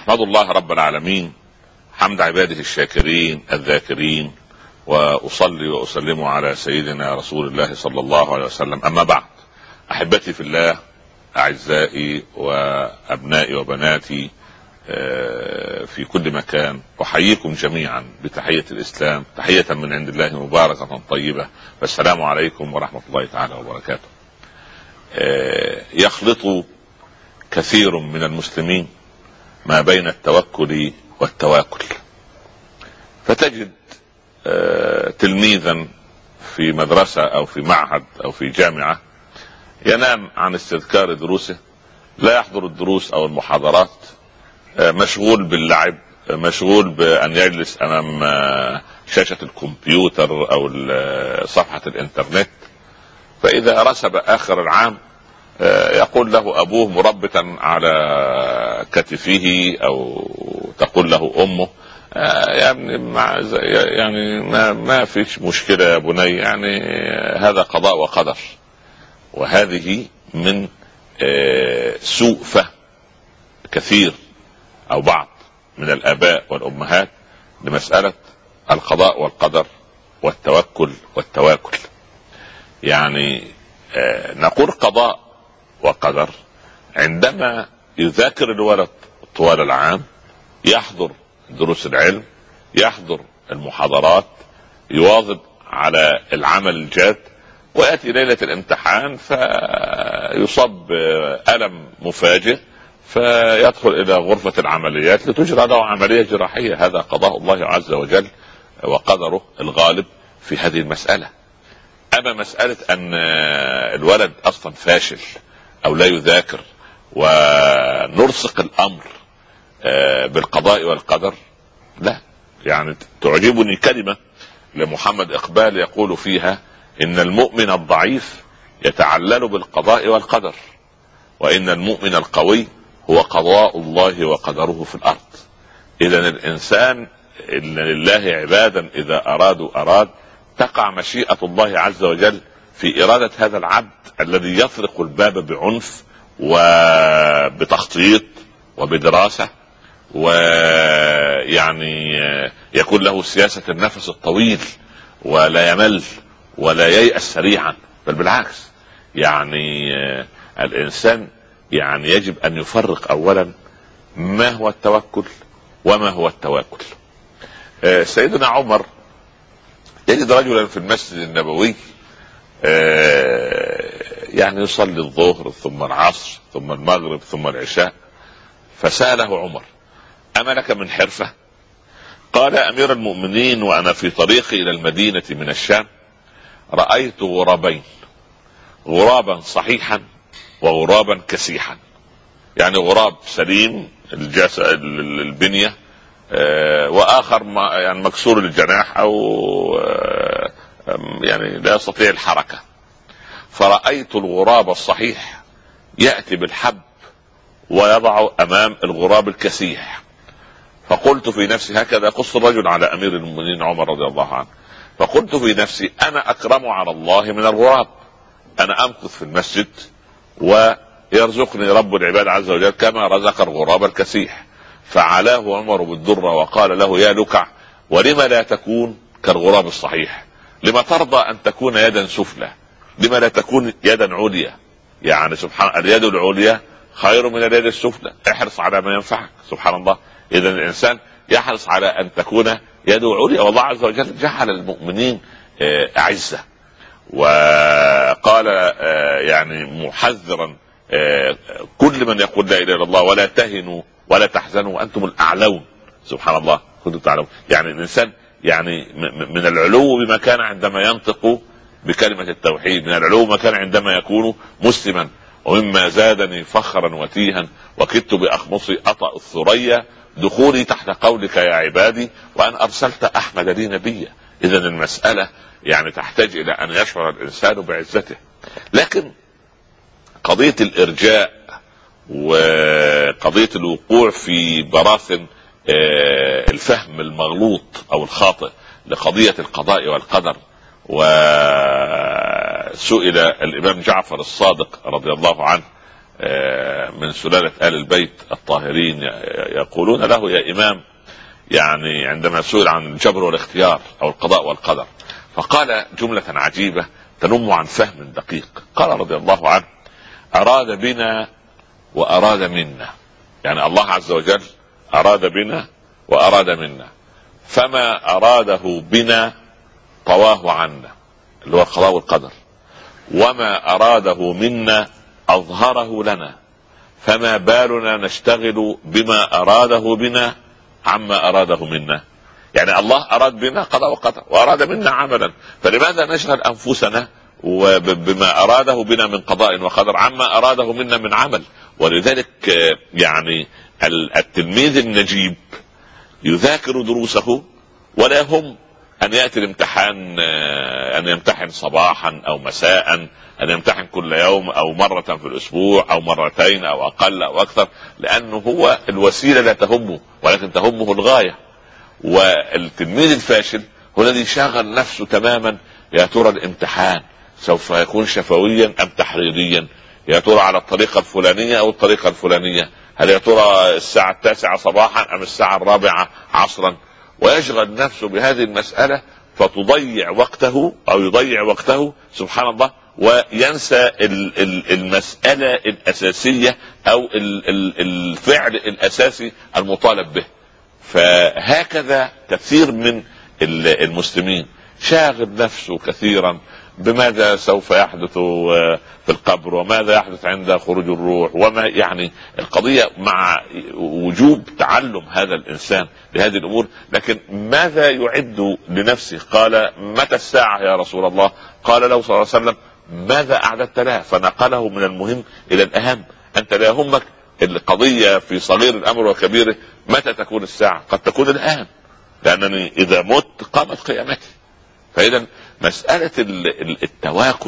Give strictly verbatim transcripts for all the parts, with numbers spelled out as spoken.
احمد الله رب العالمين حمد عباده الشاكرين الذاكرين، واصلي واسلم على سيدنا رسول الله صلى الله عليه وسلم. اما بعد، احبتي في الله، اعزائي وابنائي وبناتي في كل مكان، احييكم جميعا بتحية الاسلام، تحية من عند الله مباركة طيبة، فالسلام عليكم ورحمة الله تعالى وبركاته. يخلط كثير من المسلمين ما بين التوكل والتواكل، فتجد تلميذا في مدرسة او في معهد او في جامعة ينام عن استذكار دروسه، لا يحضر الدروس او المحاضرات، مشغول باللعب، مشغول بان يجلس امام شاشة الكمبيوتر او صفحة الانترنت. فاذا رسب اخر العام يقول له ابوه مربتا على كتفه او تقول له امه يعني مع يعني ما, ما فيش مشكلة يا بني، يعني هذا قضاء وقدر. وهذه من سوء فهم كثير او بعض من الاباء والامهات لمسألة القضاء والقدر والتوكل والتواكل. يعني نقول قضاء وقدر عندما يذاكر الولد طوال العام، يحضر دروس العلم، يحضر المحاضرات، يواظب على العمل الجاد، ويأتي ليلة الامتحان فيصاب ألم مفاجئ فيدخل إلى غرفة العمليات لتجرى له عملية جراحية. هذا قضاء الله عز وجل وقدره الغالب في هذه المسألة. أما مسألة أن الولد أصلا فاشل أو لا يذاكر ونرسق الأمر بالقضاء والقدر، لا. يعني تعجبني كلمة لمحمد إقبال يقول فيها إن المؤمن الضعيف يتعلل بالقضاء والقدر، وإن المؤمن القوي هو قضاء الله وقدره في الأرض. إذن الإنسان إن لله عبادا إذا أرادوا أراد، تقع مشيئة الله عز وجل في إرادة هذا العبد الذي يطرق الباب بعنف وبتخطيط وبدراسة، ويعني يكون له سياسة النفس الطويل ولا يمل ولا ييأس سريعا، بل بالعكس. يعني الإنسان يعني يجب أن يفرق أولا ما هو التوكل وما هو التواكل. سيدنا عمر يجد رجلا في المسجد النبوي يعني يصلي الظهر ثم العصر ثم المغرب ثم العشاء، فسأله عمر: أما لك من حرفة؟ قال: أمير المؤمنين، وأنا في طريقي إلى المدينة من الشام رأيت غرابين، غرابا صحيحا وغرابا كسيحا. يعني غراب سليم البنية واخر يعني مكسور الجناح او يعني لا يستطيع الحركة. فرأيت الغراب الصحيح يأتي بالحب ويضع امام الغراب الكسيح، فقلت في نفسي، هكذا يقص الرجل على امير المؤمنين عمر رضي الله عنه، فقلت في نفسي: انا اكرم على الله من الغراب، انا امكث في المسجد ويرزقني رب العباد عز وجل كما رزق الغراب الكسيح. فعلاه عمر بالدرة وقال له: يا لكع، ولم لا تكون كالغراب الصحيح؟ لما ترضى ان تكون يدا سفلى؟ لما لا تكون يدا عليا؟ يعني سبحان، اليد العليا خير من اليد السفلى. احرص على ما ينفعك. سبحان الله. اذا الانسان يحرص على ان تكون يده عليا، والله عز وجل جعل المؤمنين اعزة. وقال يعني محذرا كل من يقول لا اله الا الله: ولا تهنوا ولا تحزنوا وانتم الاعلون. سبحان الله، كنتم تعلمون. يعني الانسان يعني من العلو بما كان عندما ينطق بكلمة التوحيد، من العلو ما كان عندما يكون مسلما. ومما زادني فخرا وتيها وكدت باخمصي اطأ الثريا دخولي تحت قولك يا عبادي وان ارسلت احمد لي نبيا. اذا المسألة يعني تحتاج الى ان يشعر الانسان بعزته. لكن قضية الارجاء وقضية الوقوع في براثن الفهم المغلوط او الخاطئ لقضية القضاء والقدر، وسئل الامام جعفر الصادق رضي الله عنه من سلالة آل البيت الطاهرين يقولون له يا إمام، يعني عندما سئل عن الجبر والاختيار أو القضاء والقدر فقال جملة عجيبة تنم عن فهم دقيق. قال رضي الله عنه: أراد بنا وأراد منا، يعني الله عز وجل أراد بنا وأراد منا، فما أراده بنا طواه عنا اللي هو القضاء والقدر، وما أراده منا أظهره لنا، فما بالنا نشتغل بما أراده بنا عما أراده منا. يعني الله أراد بنا قضاء وقدر وأراد منا عملا، فلماذا نشغل أنفسنا بما أراده بنا من قضاء وقدر عما أراده منا من عمل؟ ولذلك يعني التلميذ النجيب يذاكر دروسه ولا يهم أن يأتي الامتحان، أن يمتحن صباحا أو مساء، أن يمتحن كل يوم أو مرة في الأسبوع أو مرتين أو أقل أو أكثر، لأنه هو الوسيلة لا تهمه ولكن تهمه الغاية. والتلميذ الفاشل هو الذي شاغل نفسه تماما: يا ترى الامتحان سوف يكون شفويا أم تحريريا؟ يا ترى على الطريقة الفلانية أو الطريقة الفلانية؟ هل يا ترى الساعة التاسعة صباحا أم الساعة الرابعة عصرا؟ ويشغل نفسه بهذه المسألة فتضيع وقته أو يضيع وقته سبحان الله، وينسى المسألة الأساسية أو الفعل الأساسي المطالب به. فهكذا كثير من المسلمين شاغل نفسه كثيرا بماذا سوف يحدث في القبر وماذا يحدث عند خروج الروح، وما يعني القضية مع وجوب تعلم هذا الإنسان لهذه الأمور. لكن ماذا يعد لنفسه؟ قال: متى الساعة يا رسول الله؟ قال له صلى الله عليه وسلم: ماذا أعددت لها؟ فنقله من المهم إلى الأهم. أنت لا يهمك القضية في صغير الأمر وكبيره متى تكون الساعة، قد تكون الآن، لأنني إذا مت قامت قيامتي. فإذا مسألة التواكل،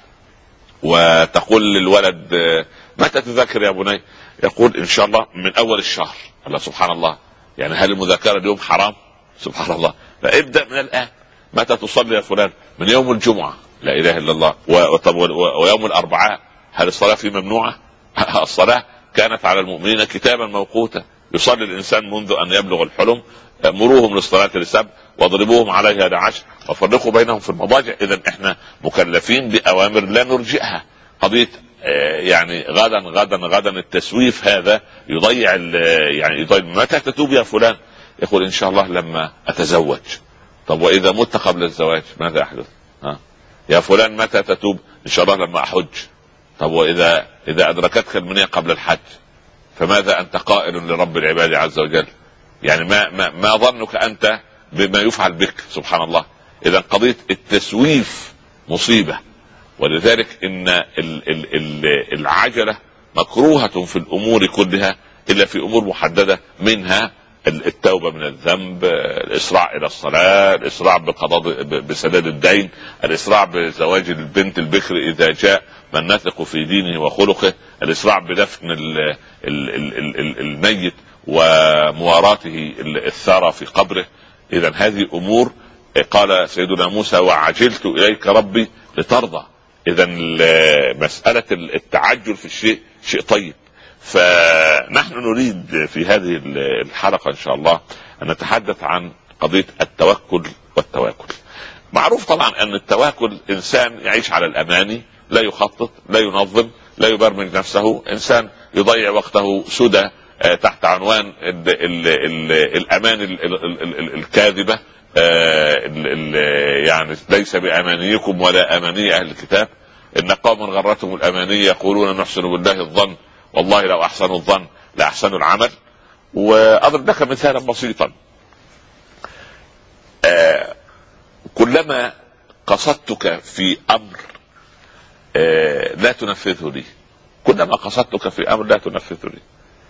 وتقول للولد: متى تذاكر يا بني؟ يقول: إن شاء الله من أول الشهر. الله سبحان الله، يعني هل المذاكرة اليوم حرام؟ سبحان الله، فابدأ من الآن. متى تصلي يا فلان؟ من يوم الجمعة. لا إله إلا الله. ويوم الأربعاء هل الصلاة فيه ممنوعة؟ الصلاة كانت على المؤمنين كتابا موقوتا، يصلي الإنسان منذ أن يبلغ الحلم، مروهم للصلاة لسبع واضربوهم عليها لعشر وفرقوا بينهم في المضاجع. إذا احنا مكلفين بأوامر لا نرجئها. قضية يعني غدا غدا غدا التسويف هذا يضيع يعني يضيع. متى تتوب يا فلان؟ يقول: إن شاء الله لما أتزوج. طب وإذا مت قبل الزواج ماذا يحدث؟ ها؟ يا فلان متى تتوب؟ إن شاء الله لما أحج. طب وإذا إذا أدركتك المنية قبل الحج فماذا أنت قائل لرب العباد عز وجل؟ يعني ما ما, ما ظنك أنت بما يفعل بك؟ سبحان الله. إذا قضية التسويف مصيبة. ولذلك إن ال ال ال العجلة مكروهة في الأمور كلها إلا في أمور محددة، منها التوبة من الذنب، الإسراع إلى الصلاة، الإسراع بقضاء بسداد الدين، الإسراع بزواج البنت البكر إذا جاء من نثق في دينه وخلقه، الإسراع بدفن ال ال ال ال الميت ومواراته الثرى في قبره. إذا هذه أمور قال سيدنا موسى: وعجلت إليك ربي لترضى. إذا مسألة التعجل في الشيء شيء طيب. فنحن نريد في هذه الحلقة إن شاء الله أن نتحدث عن قضية التوكل والتواكل. معروف طبعا أن التواكل إنسان يعيش على الأماني، لا يخطط، لا ينظم، لا يبرمج نفسه، إنسان يضيع وقته سدى تحت عنوان ال ال ال الأمان الكاذبة، يعني ليس بأمانيكم ولا أماني أهل الكتاب، إن قوم غرتهم الأماني يقولون نحسن بالله الظن والله لو أحسنوا الظن لأحسنوا العمل. وأضرب لك مثالا بسيطا: آه كلما قصدتك في أمر آه لا تنفذه لي، كلما قصدتك في أمر لا تنفذه لي،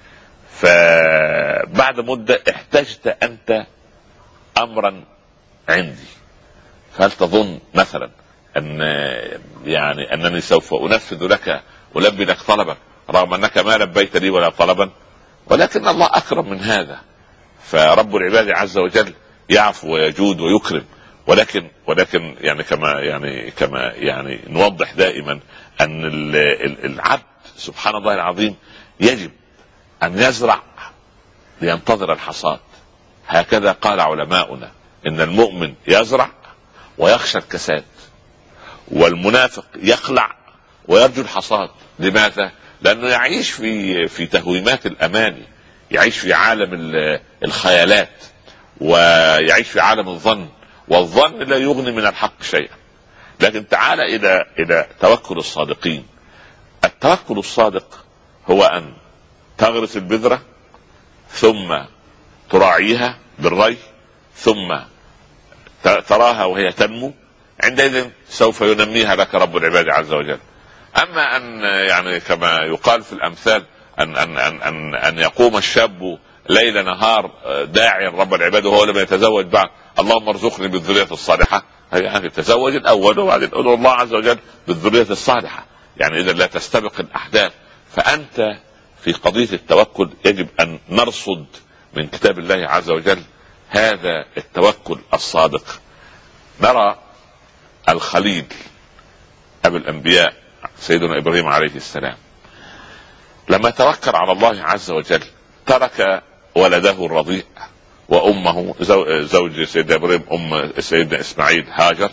فبعد مدة احتجت أنت أمرا عندي، فهل تظن مثلا أن يعني أنني سوف أنفذ لك ولبي لك طلبك رغم أنك ما لبيت لي ولا طلبا؟ ولكن الله أكرم من هذا، فرب العباد عز وجل يعفو ويجود ويكرم. ولكن ولكن يعني كما يعني كما يعني نوضح دائما أن العبد سبحان الله العظيم يجب ان يزرع لينتظر الحصاد. هكذا قال علماؤنا ان المؤمن يزرع ويخشى الكساد، والمنافق يخلع ويرجو الحصاد. لماذا؟ لانه يعيش في في تهويمات الاماني، يعيش في عالم الخيالات، ويعيش في عالم الظن، والظن لا يغني من الحق شيئا. لكن تعال الى الى توكل الصادقين. التوكل الصادق هو ان تغرس البذرة ثم تراعيها بالري ثم تراها وهي تنمو، عندئذ سوف ينميها لك رب العباد عز وجل. اما ان يعني كما يقال في الامثال ان ان ان ان, أن يقوم الشاب ليل نهار داعيا رب العباد وهو لم يتزوج بعد، اللهم ارزقني بالذرية الصالحة، يعني تزوج الاول وبعدين ادعو الله عز وجل بالذرية الصالحة. يعني اذا لا تستبق الاحداث. فانت في قضية التوكل يجب ان نرصد من كتاب الله عز وجل هذا التوكل الصادق. نرى الخليل ابو الانبياء سيدنا ابراهيم عليه السلام لما توكل على الله عز وجل ترك ولده الرضيع وامه زوج سيدنا ابراهيم ام سيدنا اسماعيل هاجر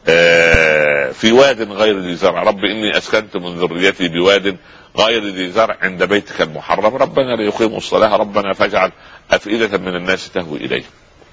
في واد غير ذي زرع، رب اني اسكنت من ذريتي بواد غير ذي زرع عند بيتك المحرم ربنا ليقيموا الصلاة ربنا فاجعل افئدة من الناس تهوي اليه.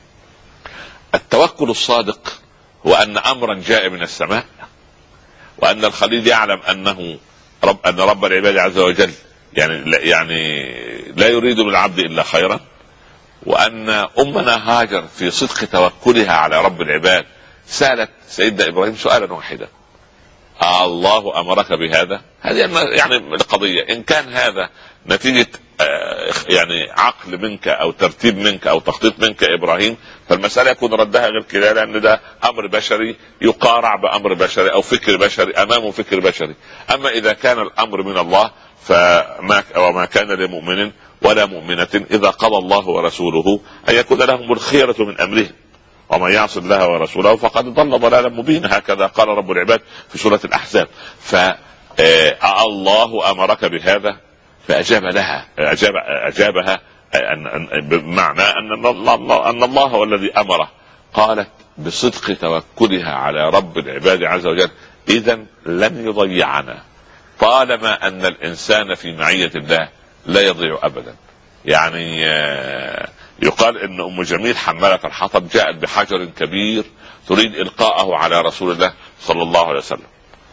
التوكل الصادق هو ان امرا جاء من السماء، وان الخليل يعلم انه رب ان رب العباد عز وجل يعني لا, يعني لا يريد للعبد الا خيرا، وان امنا هاجر في صدق توكلها على رب العباد سالت سيدنا ابراهيم سؤالا واحدا: الله امرك بهذا؟ هذه يعني القضيه ان كان هذا نتيجه يعني عقل منك او ترتيب منك او تخطيط منك ابراهيم، فالمساله يكون ردها غير كده، لان ده امر بشري يقارع بامر بشري او فكر بشري امامه فكر بشري. اما اذا كان الامر من الله فما وما كان لمؤمن ولا مؤمنه اذا قضى الله ورسوله ان يكون لهم الخيره من امرهم ومن يعص الله ورسوله فقد ضل ضلالا مبينا. هكذا قال رب العباد في سورة الأحزاب. فالله أمرك بهذا فأجاب لها أجاب أجابها بمعنى أن الله أن الله هو الذي أمره. قالت بصدق توكلها على رب العباد عز وجل: إذا لن يضيعنا، طالما أن الإنسان في معية الله لا يضيع أبدا. يعني يقال ان ام جميل حمالة الحطب جاءت بحجر كبير تريد القاءه على رسول الله صلى الله عليه وسلم،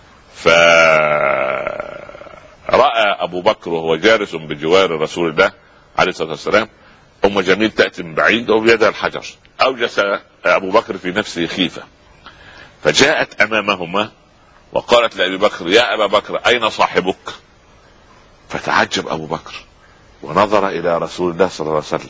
فرأى ابو بكر وهو جالس بجوار رسول الله عليه الصلاة والسلام ام جميل تأتي من بعيد وبيدها الحجر. اوجس ابو بكر في نفسه خيفة، فجاءت امامهما وقالت لابي بكر: يا ابا بكر اين صاحبك؟ فتعجب ابو بكر ونظر الى رسول الله صلى الله عليه وسلم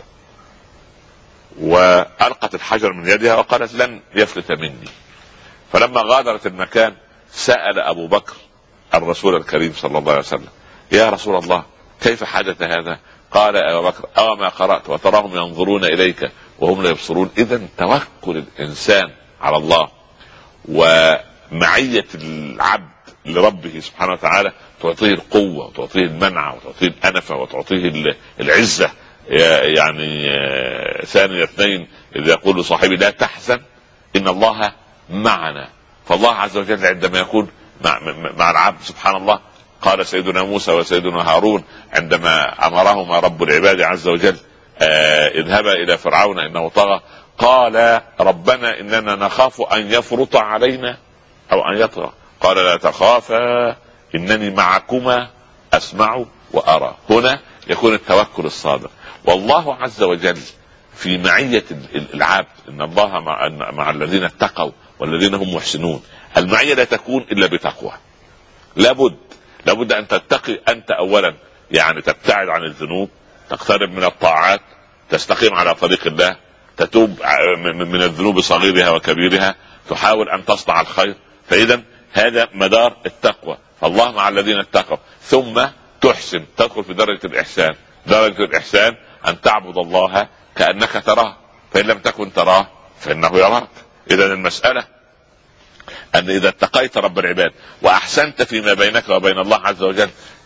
والقت الحجر من يدها وقالت: لن يفلت مني. فلما غادرت المكان سأل ابو بكر الرسول الكريم صلى الله عليه وسلم: يا رسول الله كيف حدث هذا؟ قال يا ابو بكر: أو ما قرأت وتراهم ينظرون اليك وهم لا يبصرون. اذا توكل الانسان على الله ومعية العبد لربه سبحانه وتعالى تعطيه القوة وتعطيه المنعة وتعطيه الأنفة وتعطيه العزة. يعني ثاني اثنين إذ يقول لصاحبه: لا تحزن إن الله معنا. فالله عز وجل عندما يكون مع, مع العبد سبحان الله. قال سيدنا موسى وسيدنا هارون عندما أمرهما رب العباد عز وجل: اذهبا إلى فرعون إنه طغى، قال ربنا إننا نخاف أن يفرط علينا أو أن يطغى. قال لا تخافا إنني معكما أسمع وأرى. هنا يكون التوكل الصادق. والله عز وجل في معية العبد ان الله مع, مع الذين اتقوا والذين هم محسنون. المعية لا تكون الا بتقوى. لابد لابد ان تتقي انت اولا، يعني تبتعد عن الذنوب، تقترب من الطاعات، تستقيم على طريق الله، تتوب من الذنوب صغيرها وكبيرها، تحاول ان تصنع الخير. فاذا هذا مدار التقوى. فالله مع الذين اتقوا. ثم تحسن، تدخل في درجة الاحسان. درجة الاحسان ان تعبد الله كأنك تراه، فإن لم تكن تراه فإنه يراك. إذا المسألة أن إذا اتقيت رب العباد وأحسنت فيما بينك وبين الله عز وجل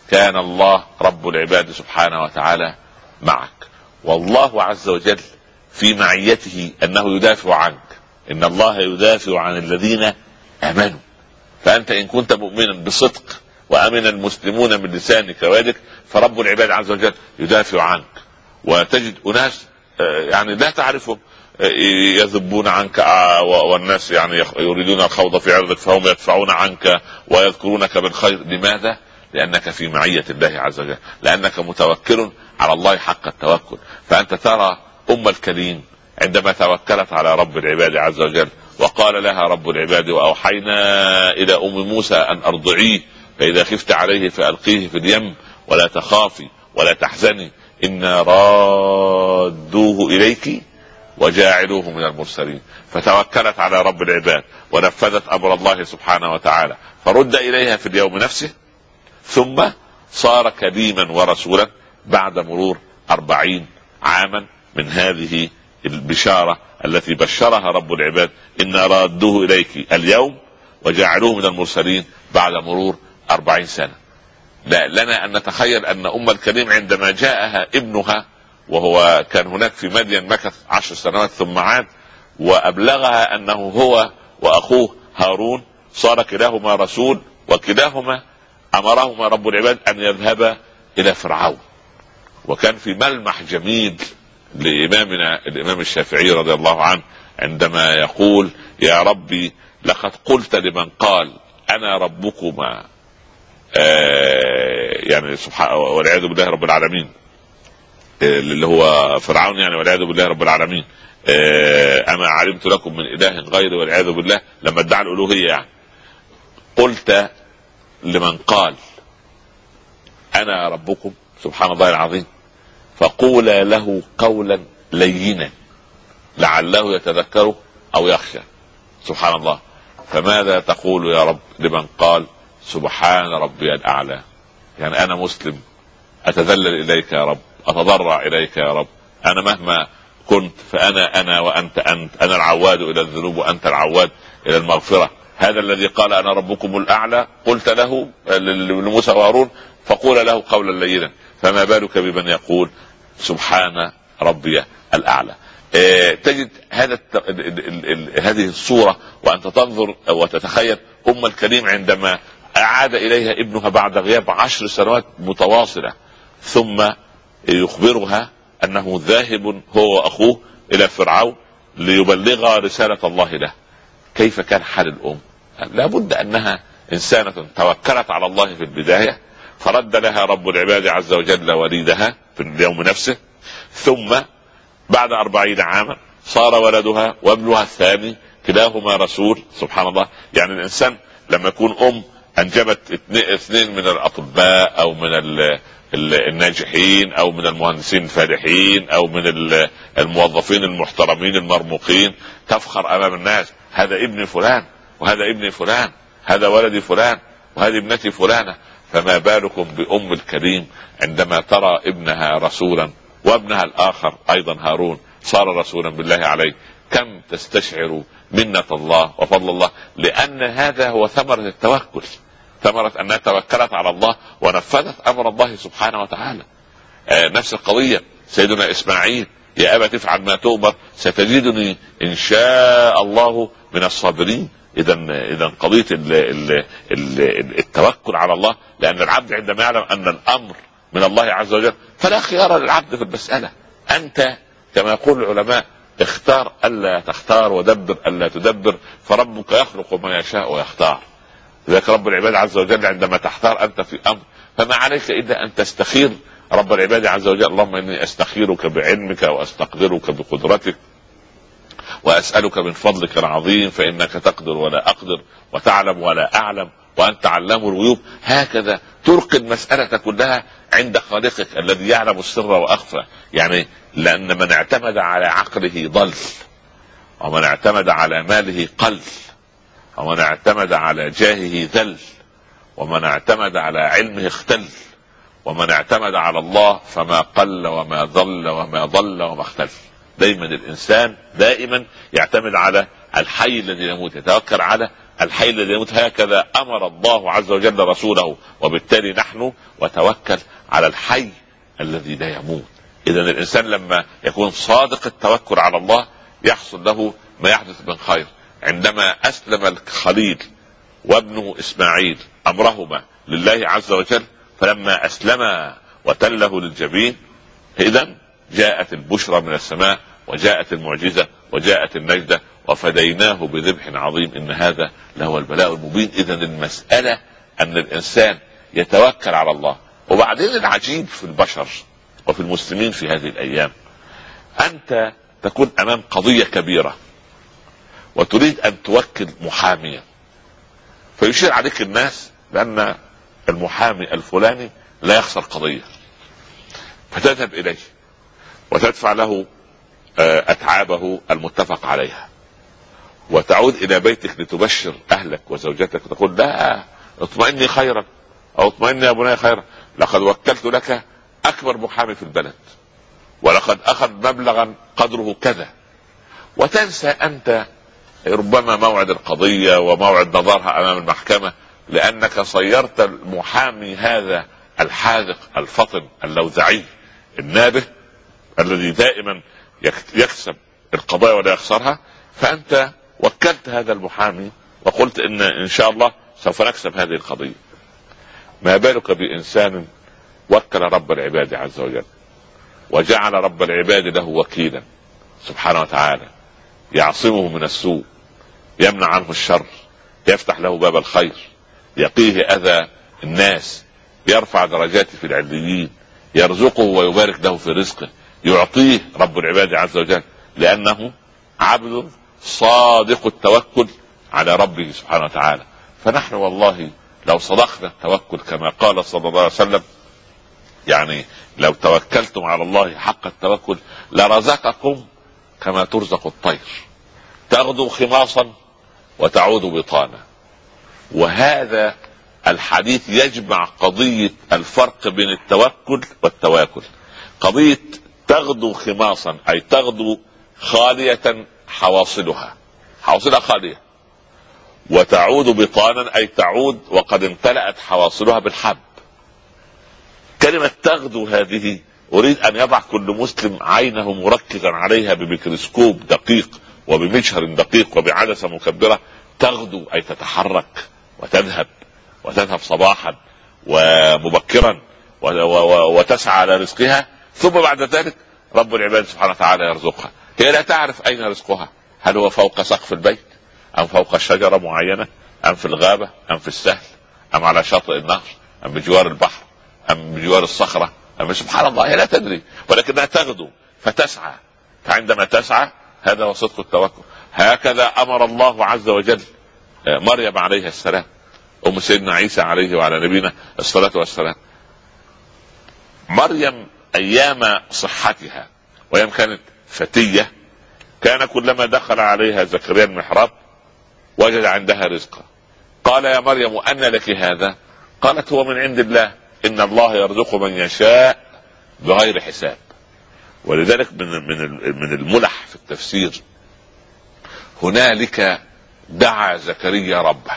كان الله رب العباد سبحانه وتعالى معك. والله عز وجل في معيته انه يدافع عنك، ان الله يدافع عن الذين امنوا. فانت ان كنت مؤمنا بصدق وامن المسلمون من لسانك ويدك فرب العباد عز وجل يدافع عنك. وتجد اناس يعني لا تعرفهم يذبون عنك، والناس يعني يريدون الخوض في عرضك فهم يدفعون عنك ويذكرونك بالخير. لماذا؟ لأنك في معية الله عز وجل، لأنك متوكل على الله حق التوكل. فأنت ترى أم الكريم عندما توكلت على رب العباد عز وجل وقال لها رب العباد وأوحينا إلى أم موسى أن أرضعيه فإذا خفت عليه فألقيه في اليم ولا تخافي ولا تحزني إنا رادوه إليك وجاعلوه من المرسلين. فتوكلت على رب العباد ونفذت أمر الله سبحانه وتعالى فرد إليها في اليوم نفسه، ثم صار كريما ورسولا بعد مرور أربعين عاما من هذه البشارة التي بشرها رب العباد إنا رادوه إليك اليوم وجاعلوه من المرسلين بعد مرور أربعين سنة. لا لنا أن نتخيل أن أم الكريم عندما جاءها ابنها وهو كان هناك في مدين مكث عشر سنوات ثم عاد وأبلغها أنه هو وأخوه هارون صار كلاهما رسول وكلاهما أمرهما رب العباد أن يذهبا إلى فرعون. وكان في ملمح جميل لإمامنا الإمام الشافعي رضي الله عنه عندما يقول يا ربي لقد قلت لمن قال أنا ربكما آه يعني سبحانه والعياذ بالله رب العالمين اللي هو فرعون يعني والعياذ بالله رب العالمين آه أما علمت لكم من إله غيري والعياذ بالله لما ادعى الألوهية يعني قلت لمن قال أنا ربكم سبحان الله العظيم فقولا له قولا لينا لعله يتذكر أو يخشى. سبحان الله. فماذا تقول يا رب لمن قال سبحان ربي الأعلى؟ يعني أنا مسلم أتذلل إليك يا رب، أتضرع إليك يا رب، أنا مهما كنت فأنا أنا وأنت أنت، أنا العواد إلى الذنوب وأنت العواد إلى المغفرة. هذا الذي قال أنا ربكم الأعلى قلت له لموسى وهارون فقول له قولا لينا، فما بالك بمن يقول سبحان ربي الأعلى. اه تجد هذا الت... ال... ال... ال... هذه الصورة وأنت تنظر وتتخيل أم الكريم عندما أعاد إليها ابنها بعد غياب عشر سنوات متواصلة ثم يخبرها أنه ذاهب هو وأخوه إلى فرعون ليبلغ رسالة الله له. كيف كان حال الأم؟ لابد أنها إنسانة توكلت على الله في البداية فرد لها رب العباد عز وجل وليدها في اليوم نفسه، ثم بعد أربعين عاما صار ولدها وابنها الثاني كلاهما رسول. سبحان الله. يعني الإنسان لما يكون أم أنجبت اثنين من الأطباء أو من الناجحين أو من المهندسين الفالحين أو من الموظفين المحترمين المرموقين تفخر أمام الناس هذا ابن فلان وهذا ابن فلان، هذا ولدي فلان وهذه ابنتي فلانة. فما بالكم بأم الكريم عندما ترى ابنها رسولا وابنها الآخر أيضا هارون صار رسولا بالله عليه؟ كم تستشعر منة الله وفضل الله، لأن هذا هو ثمرة التوكل، ثمرة أنها توكلت على الله ونفذت أمر الله سبحانه وتعالى. آه نفس القضية سيدنا إسماعيل يا أبا تفعل ما تؤمر ستجدني إن شاء الله من الصابرين. إذا إذا قضية ال ال ال التوكل على الله، لأن العبد عندما يعلم أن الأمر من الله عز وجل فلا خيار للعبد في المسألة. أنت كما يقول العلماء اختار ألا تختار ودبر ألا تدبر، فربك يخلق ما يشاء ويختار. لذلك رب العباد عز وجل عندما تختار أنت في أمر فما عليك إلا أن تستخير رب العباد عز وجل. اللهم إني أستخيرك بعلمك وأستقدرك بقدرتك وأسألك من فضلك العظيم فإنك تقدر ولا أقدر وتعلم ولا أعلم وأنت علام الغيوب. هكذا تلقي المسألة كلها عند خالقك الذي يعلم السر وأخفى. يعني لأن من اعتمد على عقله ضل، ومن اعتمد على ماله قل، ومن اعتمد على جاهه ذل، ومن اعتمد على علمه اختل، ومن اعتمد على الله فما قل وما ضل وما ضل وما اختلف. دايما الإنسان دائما يعتمد على الحي الذي يموت، يتوكل على الحي الذي يموت، هكذا امر الله عز وجل رسوله، وبالتالي نحن وتوكل على الحي الذي لا يموت. اذا الانسان لما يكون صادق التوكل على الله يحصل له ما يحدث من خير. عندما اسلم الخليل وابنه اسماعيل امرهما لله عز وجل، فلما اسلما وتله للجبين، اذا جاءت البشرى من السماء، وجاءت المعجزة، وجاءت النجدة، وفديناه بذبح عظيم، ان هذا لهو البلاء المبين. اذا المسألة ان الانسان يتوكل على الله. وبعدين العجيب في البشر وفي المسلمين في هذه الايام، انت تكون امام قضية كبيرة وتريد ان توكل محاميا، فيشير عليك الناس بان المحامي الفلاني لا يخسر قضية، فتذهب اليه وتدفع له اتعابه المتفق عليها، وتعود الى بيتك لتبشر اهلك وزوجتك وتقول لا اطمئني خيرا، او اطمئني يا بني خيرا، لقد وكلت لك اكبر محامي في البلد، ولقد اخذ مبلغا قدره كذا. وتنسى انت ربما موعد القضية وموعد نظرها امام المحكمة، لانك صيرت المحامي هذا الحاذق الفطن اللوذعي النابه الذي دائما يكسب القضايا ولا يخسرها، فانت وكلت هذا المحامي وقلت ان ان شاء الله سوف نكسب هذه القضية. ما بالك بانسان وكل رب العباد عز وجل وجعل رب العباد له وكيلا سبحانه وتعالى، يعصمه من السوء، يمنع عنه الشر، يفتح له باب الخير، يقيه اذى الناس، يرفع درجاته في العليين، يرزقه ويبارك له في رزقه، يعطيه رب العباد عز وجل، لانه عبد صادق التوكل على ربه سبحانه وتعالى. فنحن والله لو صدقنا التوكل كما قال صلى الله عليه وسلم، يعني لو توكلتم على الله حق التوكل لرزقكم كما ترزق الطير، تغدو خماصا وتعود بطانا. وهذا الحديث يجمع قضية الفرق بين التوكل والتواكل. قضية تغدو خماصا اي تغدو خالية حواصلها، حواصلها خالية، وتعود بطانا اي تعود وقد امتلأت حواصلها بالحب. كلمة تغدو هذه اريد ان يضع كل مسلم عينه مركزا عليها بميكروسكوب دقيق وبمجهر دقيق وبعدسة مكبرة. تغدو اي تتحرك وتذهب، وتذهب صباحا ومبكرا وتسعى على رزقها، ثم بعد ذلك رب العباد سبحانه وتعالى يرزقها. هي لا تعرف اين رزقها، هل هو فوق سقف البيت، ام فوق شجرة معينة، ام في الغابة، ام في السهل، ام على شاطئ النهر، ام بجوار البحر، ام بجوار الصخرة، ام سبحان الله هي لا تدري، ولكنها تغدو فتسعى. فعندما تسعى هذا هو صدق التوكل. هكذا امر الله عز وجل مريم عليها السلام، ام سيدنا عيسى عليه وعلى نبينا الصلاة والسلام. مريم ايام صحتها وايام كانت فتية، كان كلما دخل عليها زكريا المحراب وجد عندها رزقا. قال يا مريم أن لك هذا؟ قالت هو من عند الله، ان الله يرزق من يشاء بغير حساب. ولذلك من من من الملح في التفسير، هنالك دعا زكريا ربه.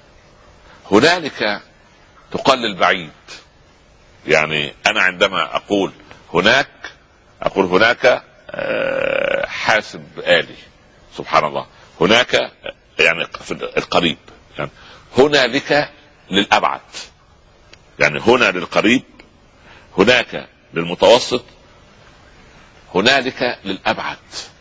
هنالك تقلل بعيد، يعني انا عندما اقول هناك اقول هناك حاسب آلي سبحان الله، هناك يعني في القريب، يعني هنالك للأبعد، يعني هنا للقريب، هناك للمتوسط، هنالك للأبعد.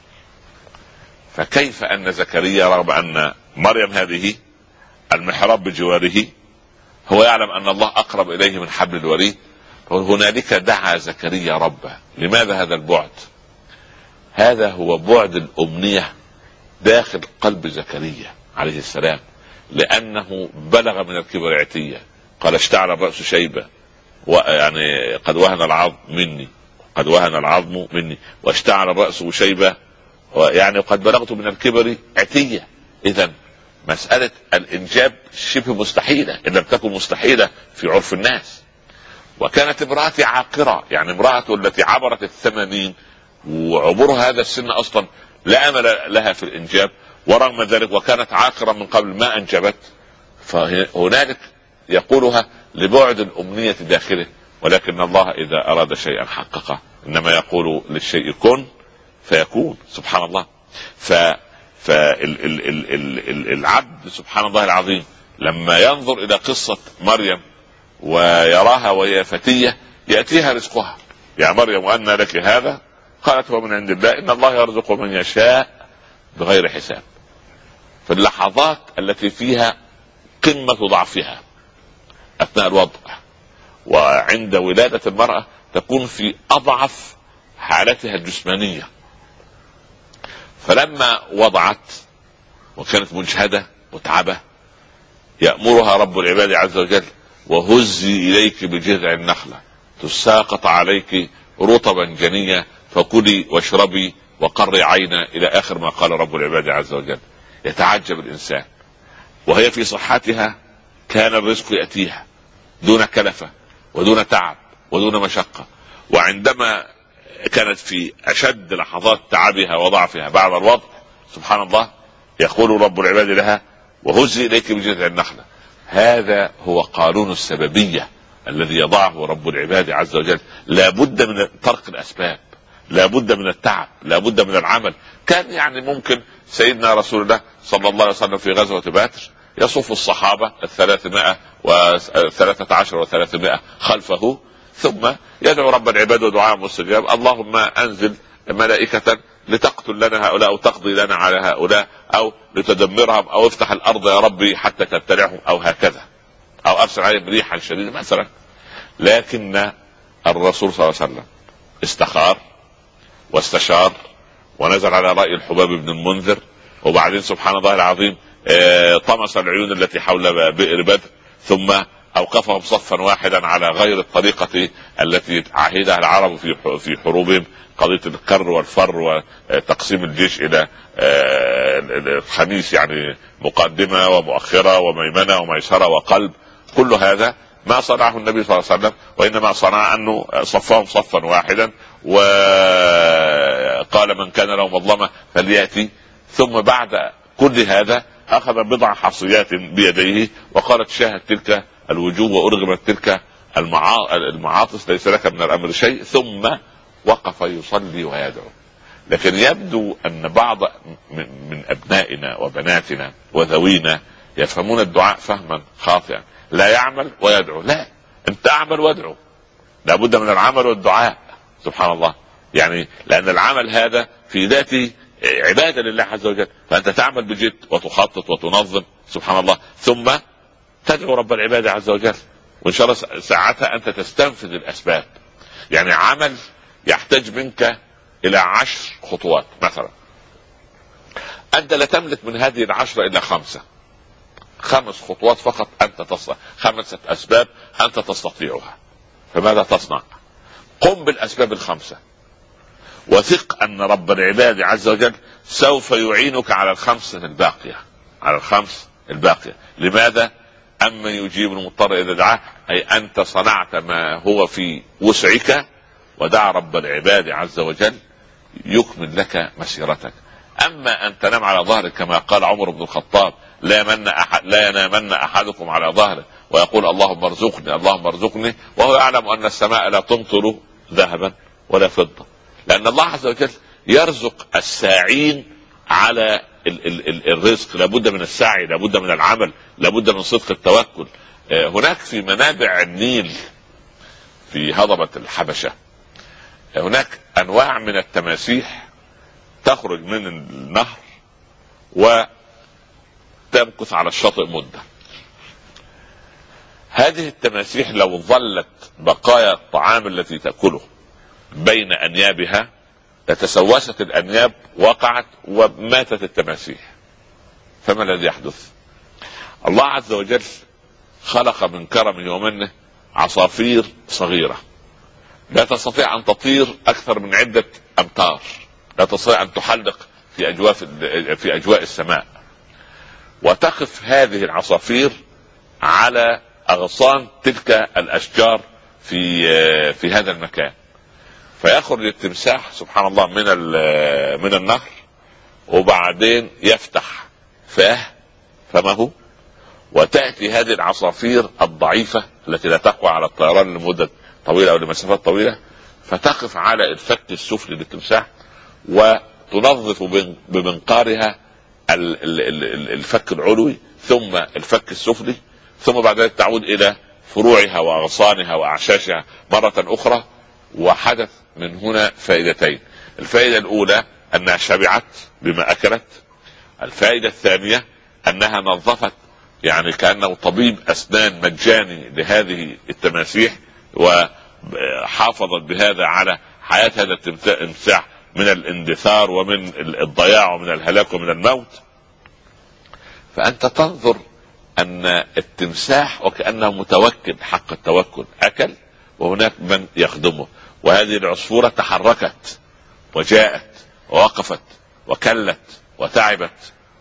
فكيف أن زكريا رغم أن مريم هذه المحراب بجواره، هو يعلم أن الله أقرب إليه من حبل الوريد، هنالك دعا زكريا ربه. لماذا هذا البعد؟ هذا هو بعد الأمنية داخل قلب زكريا عليه السلام، لأنه بلغ من الكبر عتية. قال اشتعل الرأس شيبة، ويعني قد وهن العظم مني، قد وهن العظم مني واشتعل الرأس شيبة، يعني قد بلغت من الكبر عتية. إذن مسألة الإنجاب شبه مستحيلة إن لم تكن مستحيلة في عرف الناس. وكانت امرأتي عاقرة، يعني امرأته التي عبرت الثمانين وعبرها هذا السن أصلا لا أمل لها في الإنجاب، ورغم ذلك وكانت عاقرا من قبل ما انجبت، فهنالك يقولها لبعد الامنية داخله، ولكن الله اذا اراد شيئا حققه، انما يقول للشيء كن فيكون. سبحان الله. ف فالعبد سبحان الله العظيم لما ينظر الى قصة مريم ويراها وهي فتية يأتيها رزقها، يا مريم وأن لك هذا؟ قالت هو من عند الله إن الله يرزق من يشاء بغير حساب. في اللحظات التي فيها قمة ضعفها أثناء الوضع، وعند ولادة المرأة تكون في أضعف حالتها الجسمانية، فلما وضعت وكانت مجهدة متعبة يأمرها رب العباد عز وجل وهزي إليك بجذع النخلة تساقط عليك رطبا جنيا فكلي واشربي وقري عينا، إلى آخر ما قال رب العباد عز وجل. يتعجب الإنسان وهي في صحتها كان الرزق يأتيها دون كلفة ودون تعب ودون مشقة، وعندما كانت في أشد لحظات تعبها وضعفها بعد الوضع سبحان الله يقول رب العباد لها وهزي إليك بجذع النخلة. هذا هو قانون السببية الذي يضعه رب العباد عز وجل. لا بد من ترك الأسباب، لا بد من التعب، لا بد من العمل. كان يعني ممكن سيدنا رسول الله صلى الله عليه وسلم في غزوة بدر يصف الصحابة الثلاثمائة وثلاثة عشر وثلاثمائة خلفه، ثم يدعو رب العباد ودعاء مستجاب اللهم أنزل ملائكة لتقتل لنا هؤلاء أو تقضي لنا على هؤلاء أو لتدمرهم أو افتح الأرض يا ربي حتى تبتلعهم أو هكذا، أو أرسل عليهم ريحا شديدا مثلا. لكن الرسول صلى الله عليه وسلم استخار واستشار ونزل على رأي الحباب بن المنذر، وبعدين سبحان الله العظيم طمس العيون التي حول بئر بدر، ثم أوقفهم صفا واحدا على غير الطريقة التي عهدها العرب في في حروبهم، قضية الكر والفر وتقسيم الجيش إلى خميس يعني مقدمة ومؤخرة وميمنة وميسرة وقلب. كل هذا ما صنعه النبي صلى الله عليه وسلم، وإنما صنع أنه صفهم صفا واحدا وقال من كان له مظلمة فليأتي. ثم بعد كل هذا أخذ بضع حصيات بيديه وقالت شاهد تلك الوجوه وأرغمت تلك المعاطس ليس لك من الأمر شيء، ثم وقف يصلي ويدعو. لكن يبدو أن بعض من أبنائنا وبناتنا وذوينا يفهمون الدعاء فهما خاطئا، لا يعمل ويدعو. لا، انت اعمل وادعو، لابد من العمل والدعاء. سبحان الله. يعني لأن العمل هذا في ذاته عبادة لله عز وجل، فأنت تعمل بجد وتخطط وتنظم سبحان الله، ثم تدعو رب العباد عز وجل، وإن شاء الله ساعتها أنت تستنفذ الأسباب. يعني عمل يحتاج منك إلى عشر خطوات مثلا، أنت لا تملك من هذه العشرة إلا خمسة، خمس خطوات فقط أنت تصنع، خمسة أسباب أنت تستطيعها، فماذا تصنع؟ قم بالأسباب الخمسة وثق أن رب العباد عز وجل سوف يعينك على الخمسة الباقية، على الخمس الباقية. لماذا؟ أما يجيب المضطر إذا دعاه، أي أنت صنعت ما هو في وسعك ودع رب العباد عز وجل يكمل لك مسيرتك. أما أن تنام على ظهرك كما قال عمر بن الخطاب لا ينامن أحد لا ينامن أحدكم على ظهره ويقول اللهم ارزقني اللهم ارزقني، وهو يعلم أن السماء لا تمطر ذهبا ولا فضة، لأن الله عز وجل يرزق الساعين على ال- ال- ال- الرزق. لابد من السعي، لابد من العمل، لابد من صدق التوكل. هناك في منابع النيل في هضبة الحبشة هناك أنواع من التماسيح تخرج من النهر وتمكث على الشاطئ مدة. هذه التماسيح لو ظلت بقايا الطعام التي تأكله بين أنيابها لتسوست الأنياب، وقعت وماتت التماسيح. فما الذي يحدث؟ الله عز وجل خلق من كرمه ومنه عصافير صغيرة لا تستطيع أن تطير أكثر من عدة أمتار، لا تستطيع أن تحلق في أجواء في أجواء السماء، وتقف هذه العصافير على أغصان تلك الأشجار في في هذا المكان، فيخرج التمساح سبحان الله من من النهر وبعدين يفتح فاه فمه، وتأتي هذه العصافير الضعيفة التي لا تقوى على الطيران لمدة طويلة أو لمسافات طويلة، فتقف على الفك السفلي للتمساح وتنظف بمنقارها الفك العلوي ثم الفك السفلي، ثم بعد ذلك تعود إلى فروعها وأغصانها وأعشاشها مرة أخرى. وحدث من هنا فائدتين: الفائدة الأولى أنها شبعت بما أكلت، الفائدة الثانية أنها نظفت، يعني كأنه طبيب أسنان مجاني لهذه التماسيح، وحافظت بهذا على حياة هذا التمساح من الاندثار ومن الضياع ومن الهلاك ومن الموت. فأنت تنظر أن التمساح وكأنه متوكل حق التوكل، أكل وهناك من يخدمه. وهذه العصفورة تحركت وجاءت ووقفت وكلت وتعبت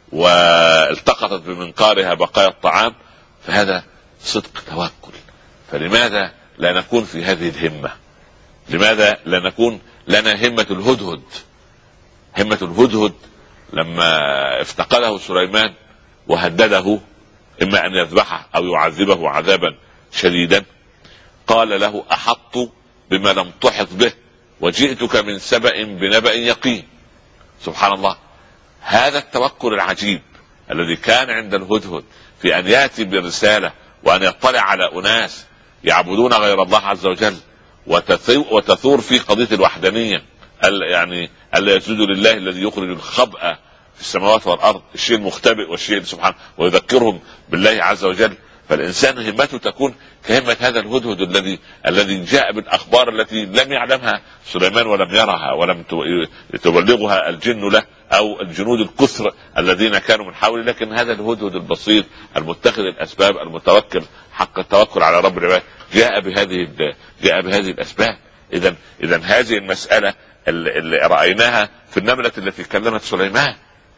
والتقطت بمنقارها بقايا الطعام، فهذا صدق توكل. فلماذا لا نكون في هذه الهمة؟ لماذا لا نكون لنا همة الهدهد؟ همة الهدهد لما افتقده سليمان وهدده إما أن يذبحه أو يعذبه عذابا شديدا، قال له: أحط بما لم تحط به وجئتك من سبأ بنبأ يقين. سبحان الله، هذا التوكل العجيب الذي كان عند الهدهد في أن يأتي بالرسالة وأن يطلع على أناس يعبدون غير الله عز وجل، وتثور في قضية الوحدانية، يعني ألا يسجدوا لله الذي يخرج الخبأ في السماوات والأرض، الشيء المختبئ والشيء سبحانه، ويذكرهم بالله عز وجل. فالإنسان همته تكون كهمة هذا الهدهد الذي الذي جاء بالأخبار التي لم يعلمها سليمان ولم يرها ولم تبلغها الجن له أو الجنود الكثر الذين كانوا من حوله، لكن هذا الهدهد البسيط المتخذ الأسباب المتوكل حق التوكل على رب العباد جاء بهذه جاء بهذه الأسباب. إذا إذا هذه المسألة اللي رأيناها في النملة التي كلمت سليمان.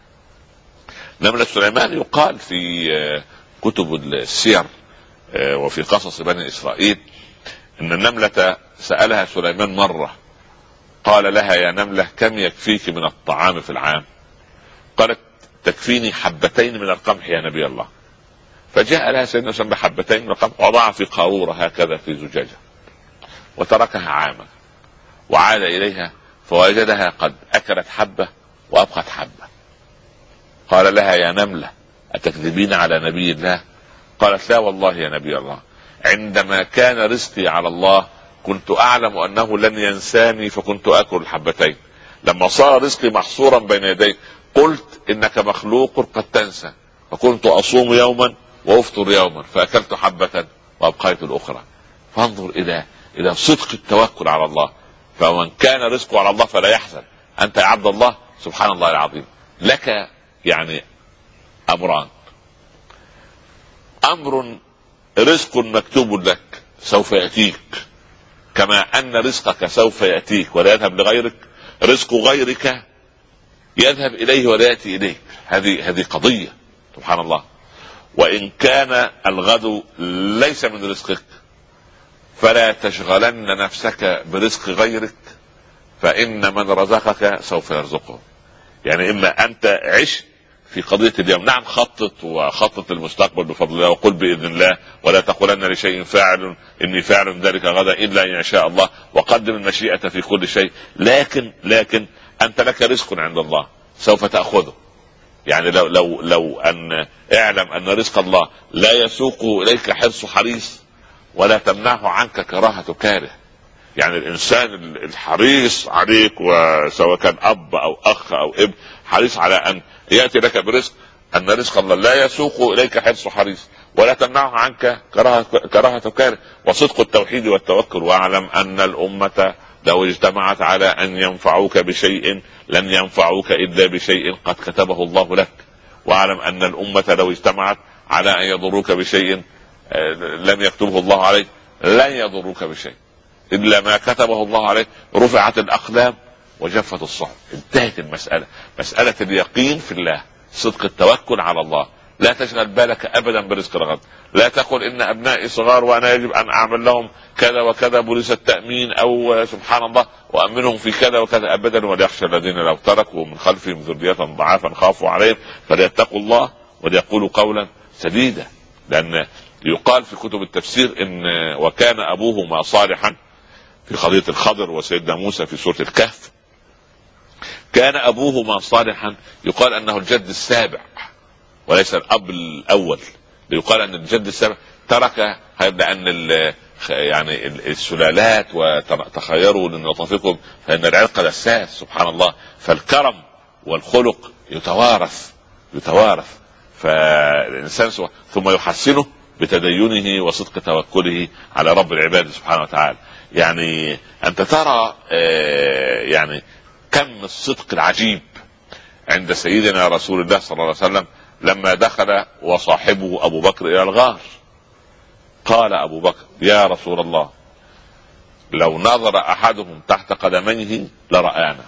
نملة سليمان يقال في كتب السير وفي قصص بني إسرائيل إن النملة سألها سليمان مرة، قال لها: يا نملة كم يكفيك من الطعام في العام؟ قالت: تكفيني حبتين من القمح يا نبي الله. فجاء لها سيدنا سليمان بحبتين من القمح وضعها في قارورة هكذا في زجاجة وتركها عاما، وعاد إليها فوجدها قد أكلت حبة وأبقت حبة. قال لها: يا نملة أتكذبين على نبي الله؟ قالت: لا والله يا نبي الله، عندما كان رزقي على الله كنت أعلم أنه لن ينساني فكنت أكل الحبتين، لما صار رزقي محصورا بين يديك قلت إنك مخلوق قد تنسى، فكنت أصوم يوما وأفطر يوما فأكلت حبة وأبقيت الأخرى. فانظر إلى إلى صدق التوكل على الله. فمن كان رزقه على الله فلا يحزن. أنت يا عبد الله سبحان الله العظيم لك يعني أمران: أمر رزق مكتوب لك سوف يأتيك كما أن رزقك سوف يأتيك ولا يذهب لغيرك، رزق غيرك يذهب إليه ولا يأتي إليك. هذه هذه قضية سبحان الله. وإن كان الغد ليس من رزقك فلا تشغلن نفسك برزق غيرك، فإن من رزقك سوف يرزقه. يعني إما أنت عش في قضية اليوم، نعم خطط وخطط المستقبل بفضل الله وقل بإذن الله ولا تقولن لشيء فاعل إني فاعل ذلك غدا إلا إن شاء الله، وقدم المشيئة في كل شيء. لكن لكن أنت لك رزق عند الله سوف تأخذه. يعني لو لو لو أن اعلم أن رزق الله لا يسوقه إليك حرص حريص ولا تمنعه عنك كراهة كاره. يعني الإنسان الحريص عليك وسواء كان أب أو أخ أو ابن حريص على أن يأتي لك برزق، أن رزق الله لا يسوق إليك حرص حريص ولا تمنعه عنك كراهة كراهة كاره. وصدق التوحيد والتوكل: واعلم أن الأمة لو اجتمعت على أن ينفعوك بشيء لن ينفعوك إلا بشيء قد كتبه الله لك. واعلم أن الأمة لو اجتمعت على أن يضروك بشيء لم يكتبه الله عليك لن يضروك بشيء إلا ما كتبه الله عليك. رفعت الأقلام وجفت الصحف. انتهت المسألة، مسألة اليقين في الله، صدق التوكل على الله. لا تشغل بالك ابدا برزق الغد. لا تقل ان ابنائي صغار وانا يجب ان اعمل لهم كذا وكذا بوليس التامين او سبحان الله وامنهم في كذا وكذا ابدا. وليخشى الذين لو تركوا من خلفهم ذريه ضعافا خافوا عليهم فليتقوا الله وليقولوا قولا سديدا. لان يقال في كتب التفسير ان وكان ابوهما صالحا في قضيه الخضر وسيدنا موسى في سوره الكهف، كان ابوهما صالحا يقال انه الجد السابع وليس الاب الاول. يقال ان الجد السابع ترك، لان يعني السلالات وتخيروا لنطفكم فان العرق دساس سبحان الله، فالكرم والخلق يتوارث يتوارث فالانسان ثم يحسنه بتدينه وصدق توكله على رب العباد سبحانه وتعالى. يعني انت ترى يعني كم الصدق العجيب عند سيدنا رسول الله صلى الله عليه وسلم لما دخل وصاحبه ابو بكر الى الغار. قال ابو بكر يا رسول الله لو نظر احدهم تحت قدميه لرآنا.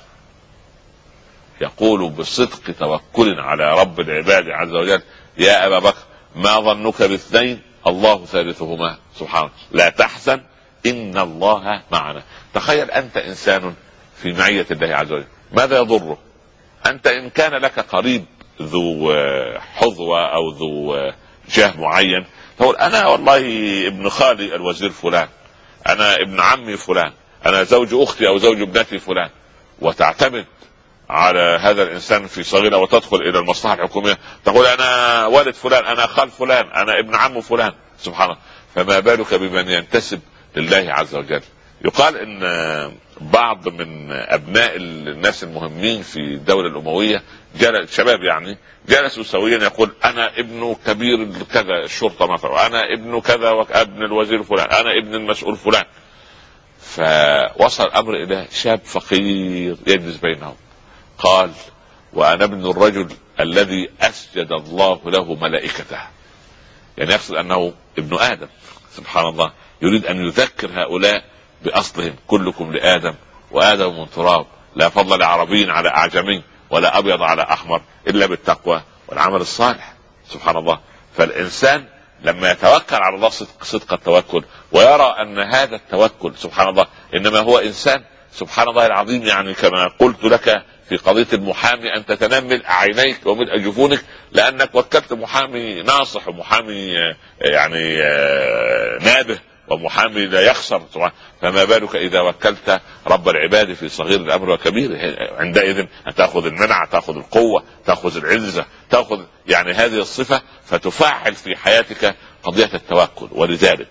يقول بصدق توكل على رب العباد عز وجل يا ابا بكر ما ظنك باثنين الله ثالثهما سبحانه لا تحزن ان الله معنا. تخيل انت انسان في معية الله عز وجل ماذا يضره؟ انت ان كان لك قريب ذو حظوة او ذو جاه معين تقول انا والله ابن خالي الوزير فلان، انا ابن عمي فلان، انا زوج اختي او زوج ابنتي فلان، وتعتمد على هذا الانسان في صغيرة وتدخل الى المصلحة الحكومية تقول انا والد فلان، انا خال فلان، انا ابن عم فلان سبحان الله. فما بالك بمن ينتسب لله عز وجل. يقال ان بعض من ابناء الناس المهمين في الدولة الاموية جلس شباب يعني جلسوا سويا يقول انا ابن كبير كذا الشرطة مثلا، انا ابن كذا وابن الوزير فلان، انا ابن المسؤول فلان. فوصل الامر الى شاب فقير يجلس بينهم قال وانا ابن الرجل الذي اسجد الله له ملائكته. يعني يقصد انه ابن ادم سبحان الله، يريد ان يذكر هؤلاء باصلهم كلكم لادم وادم من تراب لا فضل لعربي على اعجمي ولا ابيض على احمر الا بالتقوى والعمل الصالح سبحان الله. فالانسان لما يتوكل على الله صدق, صدق التوكل ويرى ان هذا التوكل سبحان الله انما هو انسان سبحان الله العظيم. يعني كما قلت لك في قضية المحامي أن تتنام ملء عينيك وملء جفونك لأنك وكلت محامي ناصح ومحامي يعني نابه ومحامي لا يخسر. فما بالك إذا وكلت رب العباد في صغير الأمر وكبير؟ عندئذ أن تأخذ المنع، تأخذ القوة، تأخذ العزة، تأخذ يعني هذه الصفة فتفاعل في حياتك قضية التوكل. ولذلك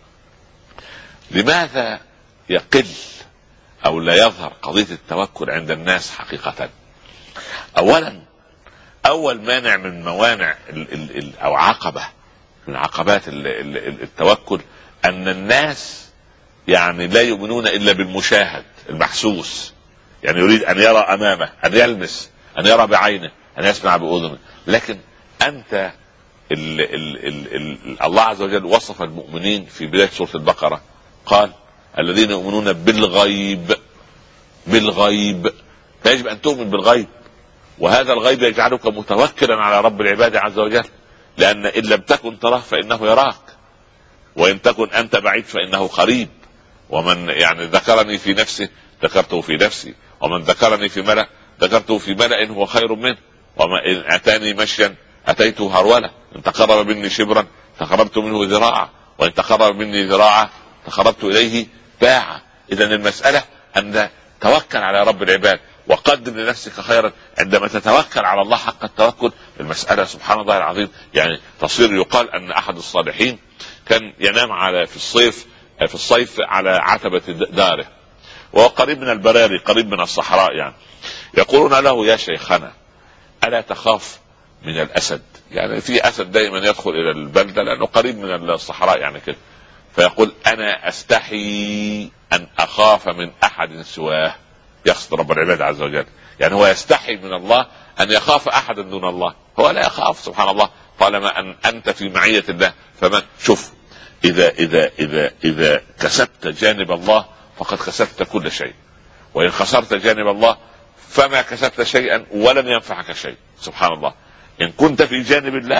لماذا يقل او لا يظهر قضية التوكل عند الناس حقيقة؟ اولا اول مانع من موانع ال ال ال او عقبة من عقبات ال ال التوكل ان الناس يعني لا يؤمنون الا بالمشاهد المحسوس. يعني يريد ان يرى امامه، ان يلمس، ان يرى بعينه، ان يسمع باذنه. لكن انت ال ال ال ال الله عز وجل وصف المؤمنين في بداية سورة البقرة قال الذين يؤمنون بالغيب. بالغيب يجب ان تؤمن بالغيب، وهذا الغيب يجعلك متوكلا على رب العباد عز وجل، لان ان لم تكن تراه فانه يراك، وان تكن انت بعيد فانه قريب. ومن يعني ذكرني في نفسه ذكرته في نفسي، ومن ذكرني في ملأ ذكرته في ملأ هو خير منه، وما ان اتاني مشيا اتيته هرولا، ان تقرب مني شبرا تقربت منه ذراعا، وان تقرب مني ذراعا تقربت اليه باعا. اذا المسألة ان توكل على رب العباد وقدم لنفسك خيرا. عندما تتوكل على الله حق التوكل المسألة سبحان الله العظيم يعني تصير. يقال ان احد الصالحين كان ينام على في الصيف في الصيف على عتبة داره وهو قريب من البراري قريب من الصحراء. يعني يقولون له يا شيخنا ألا تخاف من الأسد؟ يعني في أسد دائما يدخل إلى البلدة لأنه قريب من الصحراء يعني كده. فيقول أنا أستحي أن أخاف من أحد سواه. يقصد رب العباد عز وجل، يعني هو يستحي من الله أن يخاف أحدا دون الله. هو لا يخاف سبحان الله طالما أن أنت في معية الله. فمن شوف إذا إذا إذا إذا كسبت جانب الله فقد كسبت كل شيء، وإن خسرت جانب الله فما كسبت شيئا ولن ينفعك شيء سبحان الله. إن كنت في جانب الله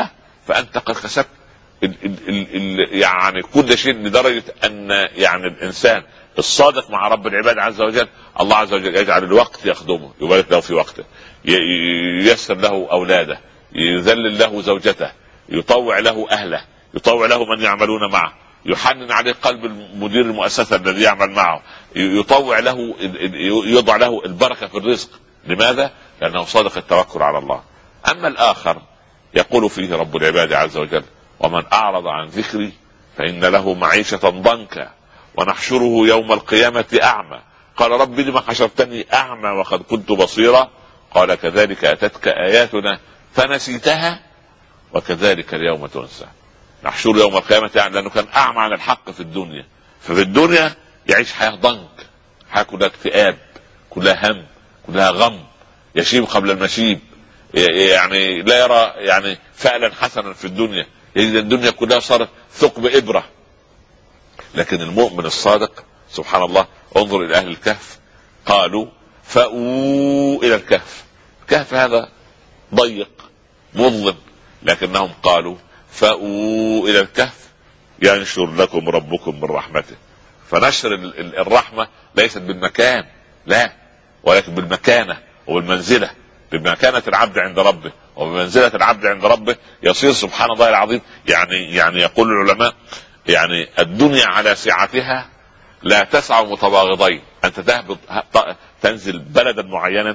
فانت قد كسبت ال ال ال ال يعني كل شيء، لدرجه ان يعني الانسان الصادق مع رب العباد عز وجل الله عز وجل يجعل الوقت يخدمه، يبارك له في وقته، ييسر له اولاده، يذلل له زوجته، يطوع له اهله، يطوع له من يعملون معه، يحنن عليه قلب المدير المؤسسه الذي يعمل معه، يطوع له، يضع له البركه في الرزق. لماذا؟ لانه صادق التوكل على الله. اما الاخر يقول فيه رب العباد عز وجل: ومن اعرض عن ذكري فان له معيشه ضنكا ونحشره يوم القيامه اعمى قال رب لم حشرتني اعمى وقد كنت بصيرا قال كذلك اتتك اياتنا فنسيتها وكذلك اليوم تنسى. نحشره يوم القيامه يعني لانه كان اعمى عن الحق في الدنيا، ففي الدنيا يعيش حياه ضنك، حياه كلها اكتئاب، كلها هم، كلها غم، يشيب قبل المشيب، يعني لا يرى يعني فعلا حسنا في الدنيا، يجد الدنيا كلها صارت ثقب ابره. لكن المؤمن الصادق سبحان الله، انظر الى اهل الكهف، قالوا فاووا الى الكهف. الكهف هذا ضيق مظلم، لكنهم قالوا فاووا الى الكهف ينشر لكم ربكم من رحمته. فنشر الرحمه ليست بالمكان، لا، ولكن بالمكانه وبالمنزله، بمكانه العبد عند ربه وبمنزله العبد عند ربه يصير سبحان الله العظيم. يعني يعني يقول العلماء يعني الدنيا على سعتها لا تسع متباغضين. انت تهبط تنزل بلدا معينا،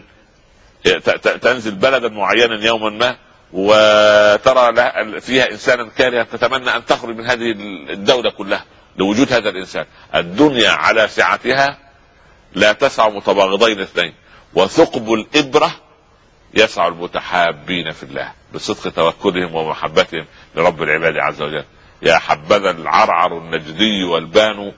تنزل بلدا معينا يوما ما وترى فيها انسانا كارها تتمنى ان تخرج من هذه الدولة كلها لوجود هذا الانسان. الدنيا على سعتها لا تسع متباغضين اثنين، وثقب الابرة يسع المتحابين في الله بصدق توكلهم ومحبتهم لرب العباد عز وجل. يا حبذا العرعر النجدي والبان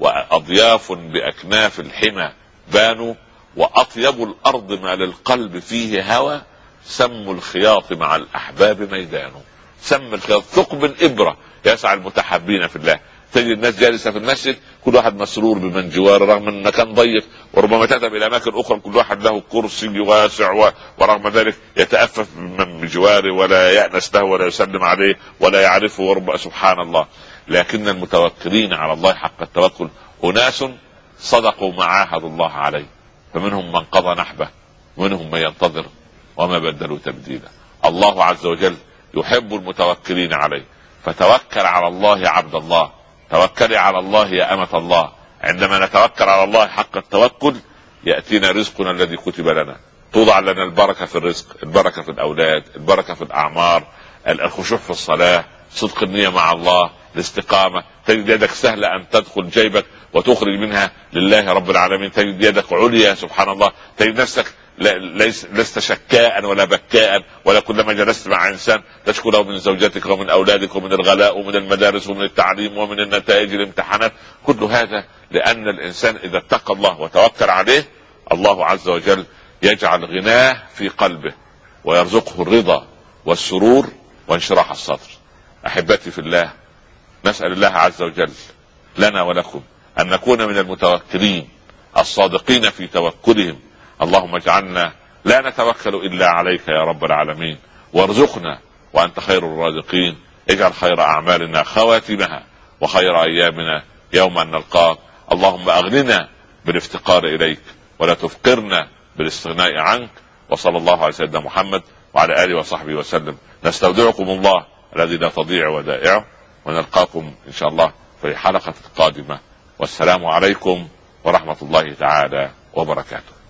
واضياف باكناف الحمى بانوا واطيب الارض ما للقلب فيه هوى سم الخياط مع الاحباب ميدان. سم الخياط ثقب الابره يسعى المتحابين في الله. تجد الناس جالسه في المسجد كل واحد مسرور بمن جواره رغم ان المكان ضيق، وربما تذهب الى اماكن اخرى كل واحد له كرسي واسع ورغم ذلك يتأفف من بجواره ولا يأنس له ولا يسلم عليه ولا يعرفه ورب. سبحان الله. لكن المتوكلين على الله حق التوكل اناس صدقوا ما عاهدوا الله عليه، فمنهم من قضى نحبه ومنهم من ينتظر وما بدلوا تبديلا. الله عز وجل يحب المتوكلين عليه، فتوكل على الله يا عبد الله، توكلي على الله يا أمة الله. عندما نتوكل على الله حق التوكل يأتينا رزقنا الذي كتب لنا، توضع لنا البركة في الرزق، البركة في الأولاد، البركة في الأعمار، الخشوع في الصلاة، صدق النية مع الله، الاستقامة. تجد يدك سهلة أن تدخل جيبك وتخرج منها لله رب العالمين، تجد يدك عليا سبحان الله، تجد نفسك ليس لست شكاء ولا بكاء، ولا كلما جلست مع انسان تشكو له من زوجتك ومن اولادك ومن الغلاء ومن المدارس ومن التعليم ومن النتائج الامتحانات. كل هذا لان الانسان اذا اتقى الله وتوكل عليه الله عز وجل يجعل غناه في قلبه ويرزقه الرضا والسرور وانشراح الصدر. احبتي في الله، نسأل الله عز وجل لنا ولكم ان نكون من المتوكلين الصادقين في توكلهم. اللهم اجعلنا لا نتوكل الا عليك يا رب العالمين، وارزقنا وانت خير الرازقين. اجعل خير اعمالنا خواتمها وخير ايامنا يوم ان نلقاك. اللهم اغننا بالافتقار اليك ولا تفقرنا بالاستغناء عنك. وصلى الله على سيدنا محمد وعلى اله وصحبه وسلم. نستودعكم الله الذي لا تضيع ودائعه، ونلقاكم ان شاء الله في حلقة قادمة، والسلام عليكم ورحمة الله تعالى وبركاته.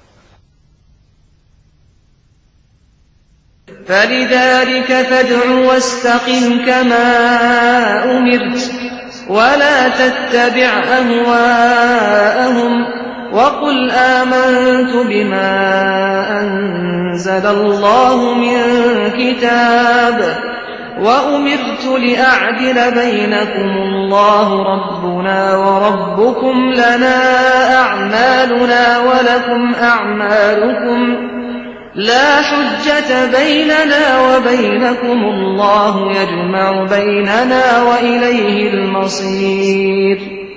فلذلك فادع واستقم كما أمرت ولا تتبع أهواءهم وقل آمنت بما أنزل الله من كتاب وأمرت لأعدل بينكم الله ربنا وربكم لنا أعمالنا ولكم أعمالكم لا حجة بيننا وبينكم الله يجمع بيننا وإليه المصير.